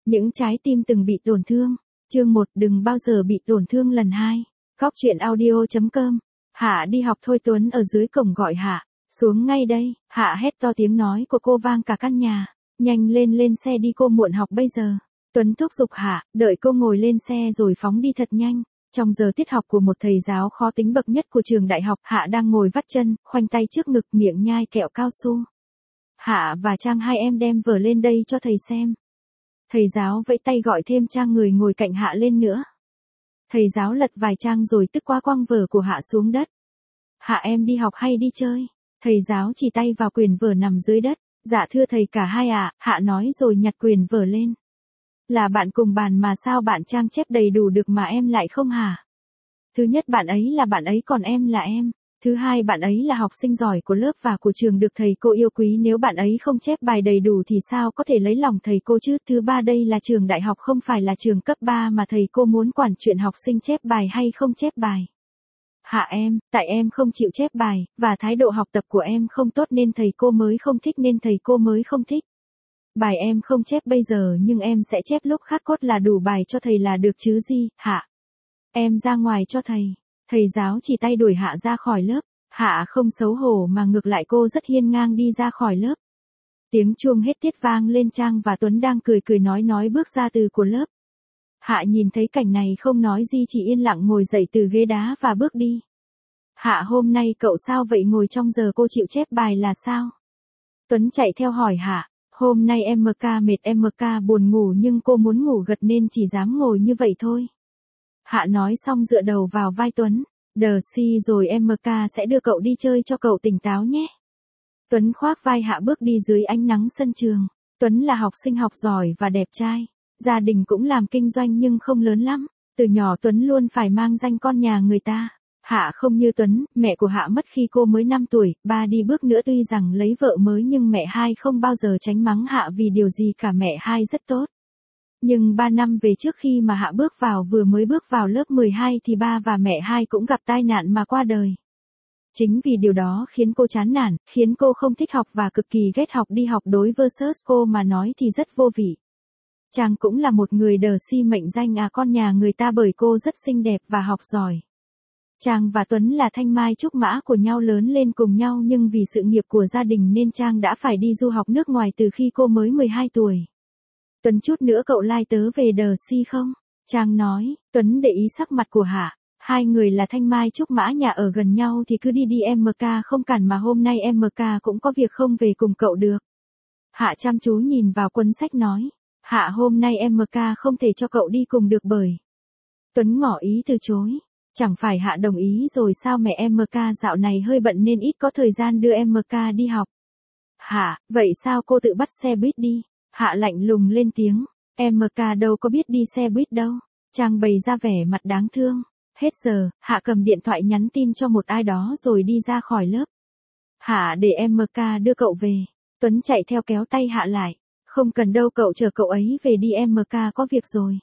Những trái tim từng bị tổn thương. Chương 1, đừng bao giờ bị tổn thương lần 2. Góc truyện audio.com. Hạ đi học thôi, Tuấn ở dưới cổng gọi Hạ. Xuống ngay đây. Hạ hét to, tiếng nói của cô vang cả căn nhà. Nhanh lên, lên xe đi, cô muộn học bây giờ. Tuấn thúc giục Hạ, đợi cô ngồi lên xe rồi phóng đi thật nhanh. Trong giờ tiết học của một thầy giáo khó tính bậc nhất của trường đại học, Hạ đang ngồi vắt chân, khoanh tay trước ngực, miệng nhai kẹo cao su. Hạ và Trang, hai em đem vở lên đây cho thầy xem. Thầy giáo vẫy tay gọi thêm Trang, người ngồi cạnh Hạ, lên nữa. Thầy giáo lật vài trang rồi tức quá quăng vở của Hạ xuống đất. Hạ, em đi học hay đi chơi? Thầy giáo chỉ tay vào quyển vở nằm dưới đất. Dạ thưa thầy, cả hai ạ, Hạ nói rồi nhặt quyển vở lên. Là bạn cùng bàn mà sao bạn Trang chép đầy đủ được mà em lại không hả? Thứ nhất, bạn ấy là bạn ấy, còn em là em. Thứ hai, bạn ấy là học sinh giỏi của lớp và của trường, được thầy cô yêu quý, nếu bạn ấy không chép bài đầy đủ thì sao có thể lấy lòng thầy cô chứ? Thứ ba, đây là trường đại học không phải là trường cấp 3 mà thầy cô muốn quản chuyện học sinh chép bài hay không chép bài. Hạ em, tại em không chịu chép bài, và thái độ học tập của em không tốt nên thầy cô mới không thích, Bài em không chép bây giờ nhưng em sẽ chép lúc khác, cốt là đủ bài cho thầy là được chứ gì. Hạ, em ra ngoài cho thầy. Thầy giáo chỉ tay đuổi Hạ ra khỏi lớp. Hạ không xấu hổ mà ngược lại cô rất hiên ngang đi ra khỏi lớp. Tiếng chuông hết tiết vang lên, Trang và Tuấn đang cười cười nói bước ra từ của lớp. Hạ nhìn thấy cảnh này không nói gì, chỉ yên lặng ngồi dậy từ ghế đá và bước đi. Hạ, hôm nay cậu sao vậy, ngồi trong giờ cô chịu chép bài là sao? Tuấn chạy theo hỏi Hạ. Hôm nay em mệt, buồn ngủ nhưng cô muốn ngủ gật nên chỉ dám ngồi như vậy thôi. Hạ nói xong dựa đầu vào vai Tuấn. Đờ si rồi, em sẽ đưa cậu đi chơi cho cậu tỉnh táo nhé. Tuấn khoác vai Hạ bước đi dưới ánh nắng sân trường. Tuấn là học sinh học giỏi và đẹp trai. Gia đình cũng làm kinh doanh nhưng không lớn lắm. Từ nhỏ Tuấn luôn phải mang danh con nhà người ta. Hạ không như Tuấn, mẹ của Hạ mất khi cô mới 5 tuổi, ba đi bước nữa, tuy rằng lấy vợ mới nhưng mẹ hai không bao giờ tránh mắng Hạ vì điều gì cả, mẹ hai rất tốt. Nhưng 3 năm về trước khi mà Hạ vừa mới bước vào lớp 12 thì ba và mẹ hai cũng gặp tai nạn mà qua đời. Chính vì điều đó khiến cô chán nản, khiến cô không thích học và cực kỳ ghét học. Đi học đối versus cô mà nói thì rất vô vị. Trang cũng là một người đờ si mệnh danh con nhà người ta bởi cô rất xinh đẹp và học giỏi. Trang và Tuấn là thanh mai trúc mã của nhau, lớn lên cùng nhau nhưng vì sự nghiệp của gia đình nên Trang đã phải đi du học nước ngoài từ khi cô mới 12 tuổi. Tuấn, chút nữa cậu lai tớ về đờ si không? Trang nói. Tuấn để ý sắc mặt của Hạ. Hai người là thanh mai trúc mã, nhà ở gần nhau thì cứ đi đi, em không cản mà hôm nay em cũng có việc không về cùng cậu được. Hạ chăm chú nhìn vào cuốn sách nói. Hạ, hôm nay em không thể cho cậu đi cùng được bởi. Tuấn ngỏ ý từ chối. Chẳng phải Hạ đồng ý rồi sao, mẹ em dạo này hơi bận nên ít có thời gian đưa em đi học. Hạ, vậy sao cô tự bắt xe buýt đi? Hạ lạnh lùng lên tiếng. Em đâu có biết đi xe buýt đâu. Trang bày ra vẻ mặt đáng thương. Hết giờ, Hạ cầm điện thoại nhắn tin cho một ai đó rồi đi ra khỏi lớp. Hạ, để em đưa cậu về. Tuấn chạy theo kéo tay Hạ lại. Không cần đâu, cậu chờ cậu ấy về đi, em có việc rồi.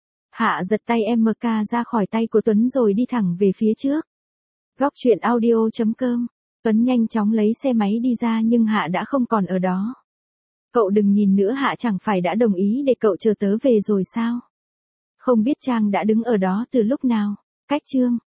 Hạ giật tay em ra khỏi tay của Tuấn rồi đi thẳng về phía trước. Góc truyện audio.com. Tuấn nhanh chóng lấy xe máy đi ra nhưng Hạ đã không còn ở đó. Cậu đừng nhìn nữa, Hạ chẳng phải đã đồng ý để cậu chờ tớ về rồi sao? Không biết Trang đã đứng ở đó từ lúc nào. Cách chương.